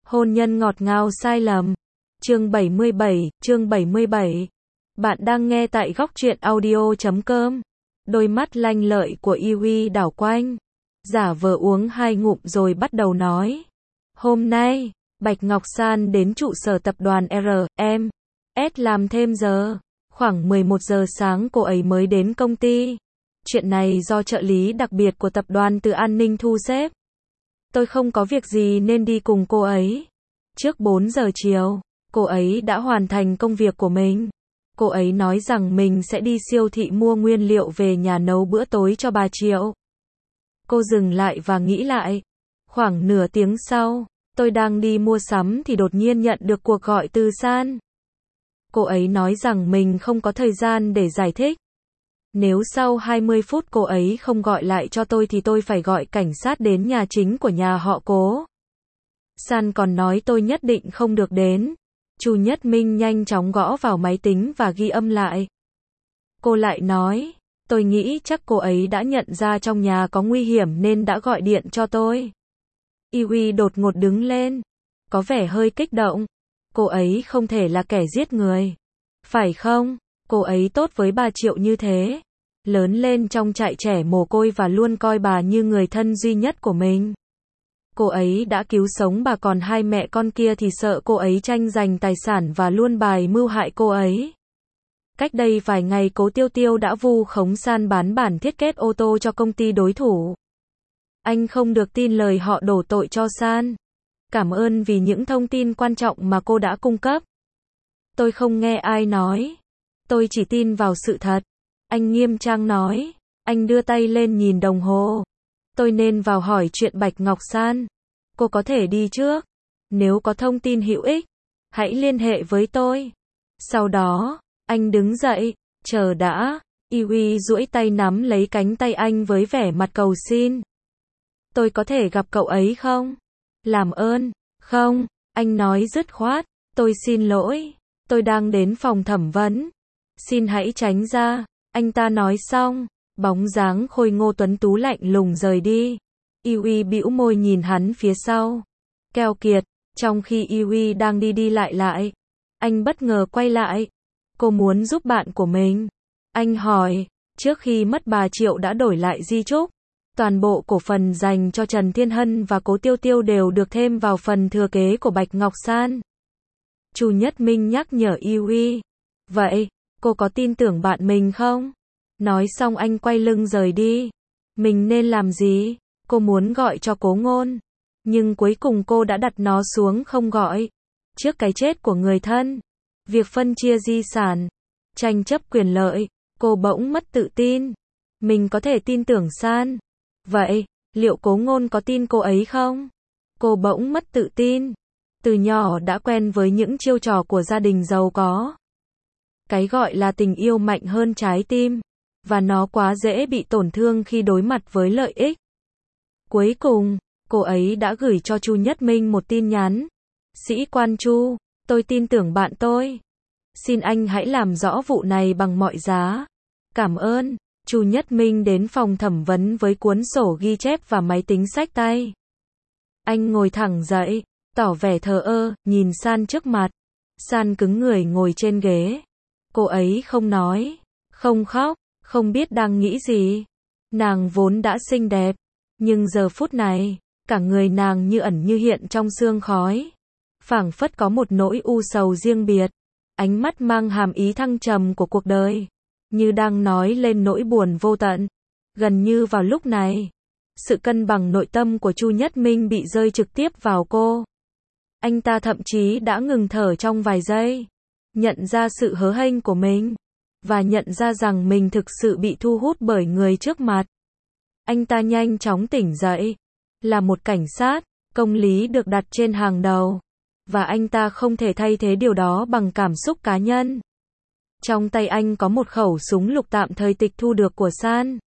Hôn nhân ngọt ngào sai lầm. Chương 77. Bạn đang nghe tại góc truyện audio.com. Đôi mắt lanh lợi của Yui đảo quanh, giả vờ uống 2 ngụm rồi bắt đầu nói. Hôm nay, Bạch Ngọc San đến trụ sở tập đoàn R.M.S làm thêm giờ. Khoảng 11 giờ sáng cô ấy mới đến công ty. Chuyện này do trợ lý đặc biệt của tập đoàn Từ An Ninh thu xếp. Tôi không có việc gì nên đi cùng cô ấy. Trước 4 giờ chiều, cô ấy đã hoàn thành công việc của mình. Cô ấy nói rằng mình sẽ đi siêu thị mua nguyên liệu về nhà nấu bữa tối cho bà Triệu. Cô dừng lại và nghĩ lại. Khoảng nửa tiếng sau, tôi đang đi mua sắm thì đột nhiên nhận được cuộc gọi từ San. Cô ấy nói rằng mình không có thời gian để giải thích. Nếu sau 20 phút cô ấy không gọi lại cho tôi thì tôi phải gọi cảnh sát đến nhà chính của nhà họ Cố. San còn nói tôi nhất định không được đến. Chu Nhất Minh nhanh chóng gõ vào máy tính và ghi âm lại. Cô lại nói, tôi nghĩ chắc cô ấy đã nhận ra trong nhà có nguy hiểm nên đã gọi điện cho tôi. Yui đột ngột đứng lên, có vẻ hơi kích động. Cô ấy không thể là kẻ giết người, phải không? Cô ấy tốt với bà Triệu như thế, lớn lên trong trại trẻ mồ côi và luôn coi bà như người thân duy nhất của mình. Cô ấy đã cứu sống bà, còn hai mẹ con kia thì sợ cô ấy tranh giành tài sản và luôn bày mưu hại cô ấy. Cách đây vài ngày Cố Tiêu Tiêu đã vu khống San bán bản thiết kế ô tô cho công ty đối thủ. Anh không được tin lời họ đổ tội cho San. Cảm ơn vì những thông tin quan trọng mà cô đã cung cấp. Tôi không nghe ai nói. Tôi chỉ tin vào sự thật. Anh nghiêm trang nói. Anh đưa tay lên nhìn đồng hồ. Tôi nên vào hỏi chuyện Bạch Ngọc San. Cô có thể đi trước. Nếu có thông tin hữu ích, hãy liên hệ với tôi. Sau đó, anh đứng dậy. Chờ đã. Yui duỗi tay nắm lấy cánh tay anh với vẻ mặt cầu xin. Tôi có thể gặp cậu ấy không? Làm ơn. Không, anh nói dứt khoát. Tôi xin lỗi. Tôi đang đến phòng thẩm vấn. Xin hãy tránh ra. Anh ta nói xong, bóng dáng khôi ngô tuấn tú lạnh lùng rời đi. Yui bĩu môi nhìn hắn phía sau. Keo kiệt. Trong khi Yui đang đi lại, anh bất ngờ quay lại. Cô muốn giúp bạn của mình. Anh hỏi. Trước khi mất bà Triệu đã đổi lại di chúc. Toàn bộ cổ phần dành cho Trần Thiên Hân và Cố Tiêu Tiêu đều được thêm vào phần thừa kế của Bạch Ngọc San. Chu Nhất Minh nhắc nhở Yui. Vậy, cô có tin tưởng bạn mình không? Nói xong anh quay lưng rời đi. Mình nên làm gì? Cô muốn gọi cho Cố Ngôn. Nhưng cuối cùng cô đã đặt nó xuống không gọi. Trước cái chết của người thân, việc phân chia di sản, tranh chấp quyền lợi, cô bỗng mất tự tin. Mình có thể tin tưởng San. Vậy, liệu Cố Ngôn có tin cô ấy không? Cô bỗng mất tự tin. Từ nhỏ đã quen với những chiêu trò của gia đình giàu có. Cái gọi là tình yêu mạnh hơn trái tim. Và nó quá dễ bị tổn thương khi đối mặt với lợi ích. Cuối cùng, cô ấy đã gửi cho Chu Nhất Minh một tin nhắn. Sĩ quan Chu, tôi tin tưởng bạn tôi. Xin anh hãy làm rõ vụ này bằng mọi giá. Cảm ơn. Chu Nhất Minh đến phòng thẩm vấn với cuốn sổ ghi chép và máy tính xách tay. Anh ngồi thẳng dậy, tỏ vẻ thờ ơ, nhìn San trước mặt. San cứng người ngồi trên ghế. Cô ấy không nói, không khóc, không biết đang nghĩ gì. Nàng vốn đã xinh đẹp, nhưng giờ phút này, cả người nàng như ẩn như hiện trong sương khói. Phảng phất có một nỗi u sầu riêng biệt. Ánh mắt mang hàm ý thăng trầm của cuộc đời. Như đang nói lên nỗi buồn vô tận. Gần như vào lúc này, sự cân bằng nội tâm của Chu Nhất Minh bị rơi trực tiếp vào cô. Anh ta thậm chí đã ngừng thở trong vài giây. Nhận ra sự hớ hênh của mình. Và nhận ra rằng mình thực sự bị thu hút bởi người trước mặt. Anh ta nhanh chóng tỉnh dậy. Là một cảnh sát, công lý được đặt trên hàng đầu. Và anh ta không thể thay thế điều đó bằng cảm xúc cá nhân. Trong tay anh có một khẩu súng lục tạm thời tịch thu được của San.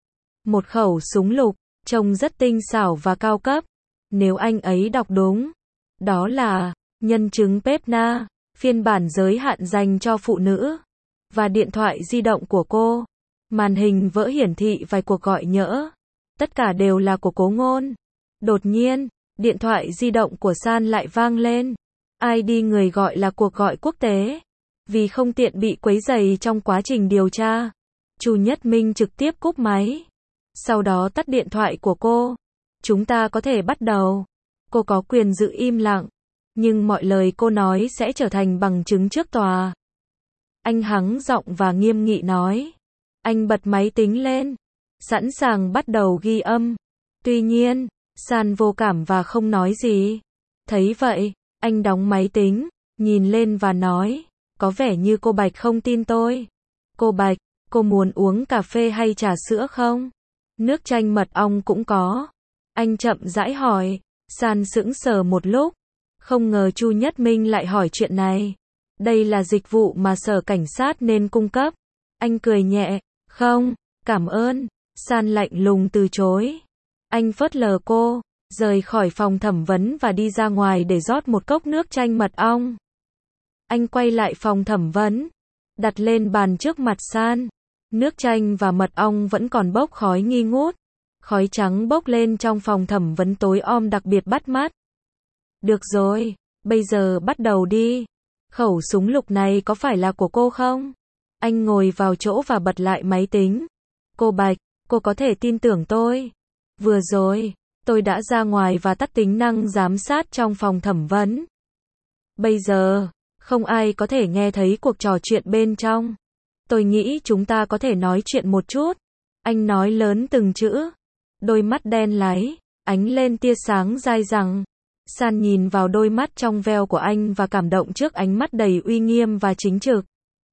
Một khẩu súng lục, trông rất tinh xảo và cao cấp. Nếu anh ấy đọc đúng, đó là nhân chứng Pepna, phiên bản giới hạn dành cho phụ nữ. Và điện thoại di động của cô. Màn hình vỡ hiển thị vài cuộc gọi nhỡ. Tất cả đều là của Cố Ngôn. Đột nhiên, Điện thoại di động của San lại vang lên. ID người gọi là cuộc gọi quốc tế. Vì không tiện bị quấy rầy trong quá trình điều tra, Chu Nhất Minh trực tiếp cúp máy. Sau đó tắt điện thoại của cô. Chúng ta có thể bắt đầu. Cô có quyền giữ im lặng. Nhưng mọi lời cô nói sẽ trở thành bằng chứng trước tòa. Anh hắng giọng và nghiêm nghị nói. Anh bật máy tính lên. Sẵn sàng bắt đầu ghi âm. Tuy nhiên, San vô cảm và không nói gì. Thấy vậy, anh đóng máy tính, nhìn lên và nói. Có vẻ như cô Bạch không tin tôi. Cô Bạch, cô muốn uống cà phê hay trà sữa không? Nước chanh mật ong cũng có. Anh chậm rãi hỏi. San sững sờ một lúc. Không ngờ Chu Nhất Minh lại hỏi chuyện này. Đây là dịch vụ mà sở cảnh sát nên cung cấp. Anh cười nhẹ. Không, cảm ơn. San lạnh lùng từ chối. Anh phớt lờ cô, rời khỏi phòng thẩm vấn và đi ra ngoài để rót một cốc nước chanh mật ong. Anh quay lại phòng thẩm vấn, đặt lên bàn trước mặt San. Nước chanh và mật ong vẫn còn bốc khói nghi ngút. Khói trắng bốc lên trong phòng thẩm vấn tối om đặc biệt bắt mắt. Được rồi, bây giờ bắt đầu đi. Khẩu súng lục này có phải là của cô không? Anh ngồi vào chỗ và bật lại máy tính. Cô Bạch, cô có thể tin tưởng tôi. Vừa rồi, tôi đã ra ngoài và tắt tính năng giám sát trong phòng thẩm vấn. Bây giờ, không ai có thể nghe thấy cuộc trò chuyện bên trong. Tôi nghĩ chúng ta có thể nói chuyện một chút. Anh nói lớn từng chữ. Đôi mắt đen láy, ánh lên tia sáng dai dẳng. San nhìn vào đôi mắt trong veo của anh và cảm động trước ánh mắt đầy uy nghiêm và chính trực.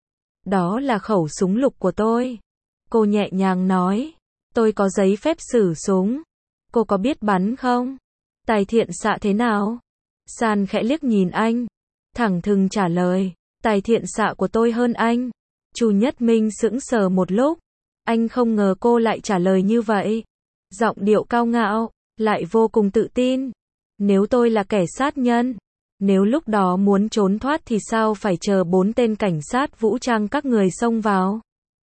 Đó là khẩu súng lục của tôi. Cô nhẹ nhàng nói. Tôi có giấy phép sử súng. Cô có biết bắn không? Tài thiện xạ thế nào? San khẽ liếc nhìn anh. Thẳng thừng trả lời. Tài thiện xạ của tôi hơn anh. Chu Nhất Minh sững sờ một lúc. Anh không ngờ cô lại trả lời như vậy. Giọng điệu cao ngạo, lại vô cùng tự tin. Nếu tôi là kẻ sát nhân, nếu lúc đó muốn trốn thoát thì sao phải chờ 4 tên cảnh sát vũ trang các người xông vào?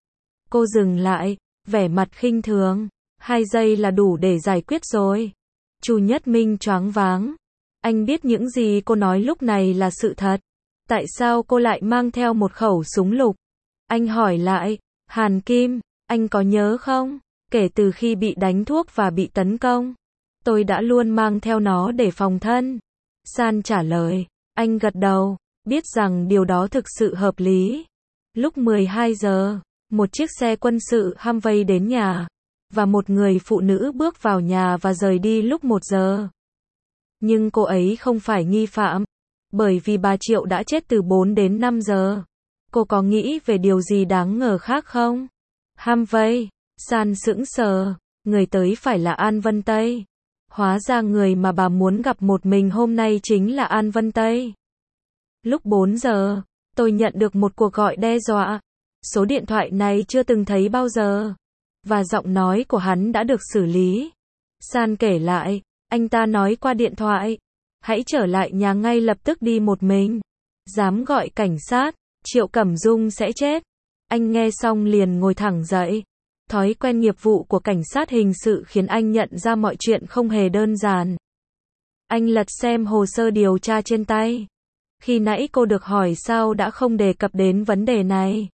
Cô dừng lại, vẻ mặt khinh thường. 2 giây là đủ để giải quyết rồi. Chu Nhất Minh choáng váng. Anh biết những gì cô nói lúc này là sự thật. Tại sao cô lại mang theo một khẩu súng lục? Anh hỏi lại. Hàn Kim, anh có nhớ không? Kể từ khi bị đánh thuốc và bị tấn công, tôi đã luôn mang theo nó để phòng thân. San trả lời. Anh gật đầu, biết rằng điều đó thực sự hợp lý. Lúc 12 giờ, một chiếc xe quân sự Humvee đến nhà, và một người phụ nữ bước vào nhà và rời đi lúc 1 giờ. Nhưng cô ấy không phải nghi phạm, bởi vì bà Triệu đã chết từ 4 đến 5 giờ. Cô có nghĩ về điều gì đáng ngờ khác không? Humvee, San sững sờ, người tới phải là An Vân Tây. Hóa ra người mà bà muốn gặp một mình hôm nay chính là An Vân Tây. Lúc 4 giờ, tôi nhận được một cuộc gọi đe dọa. Số điện thoại này chưa từng thấy bao giờ. Và giọng nói của hắn đã được xử lý. San kể lại, anh ta nói qua điện thoại. Hãy trở lại nhà ngay lập tức đi một mình. Dám gọi cảnh sát, Triệu Cẩm Dung sẽ chết. Anh nghe xong liền ngồi thẳng dậy. Thói quen nghiệp vụ của cảnh sát hình sự khiến anh nhận ra mọi chuyện không hề đơn giản. Anh lật xem hồ sơ điều tra trên tay. Khi nãy cô được hỏi sao đã không đề cập đến vấn đề này.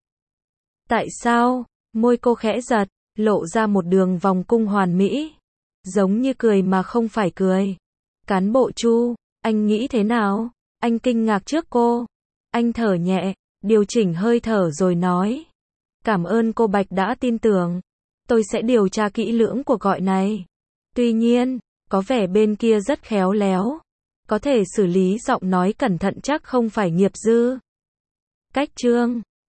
Tại sao? Môi cô khẽ giật, lộ ra một đường vòng cung hoàn mỹ. Giống như cười mà không phải cười. Cán bộ Chu, anh nghĩ thế nào? Anh kinh ngạc trước cô. Anh thở nhẹ, điều chỉnh hơi thở rồi nói. Cảm ơn cô Bạch đã tin tưởng. Tôi sẽ điều tra kỹ lưỡng cuộc gọi này. Tuy nhiên, có vẻ bên kia rất khéo léo. Có thể xử lý giọng nói cẩn thận chắc không phải nghiệp dư. Cách chương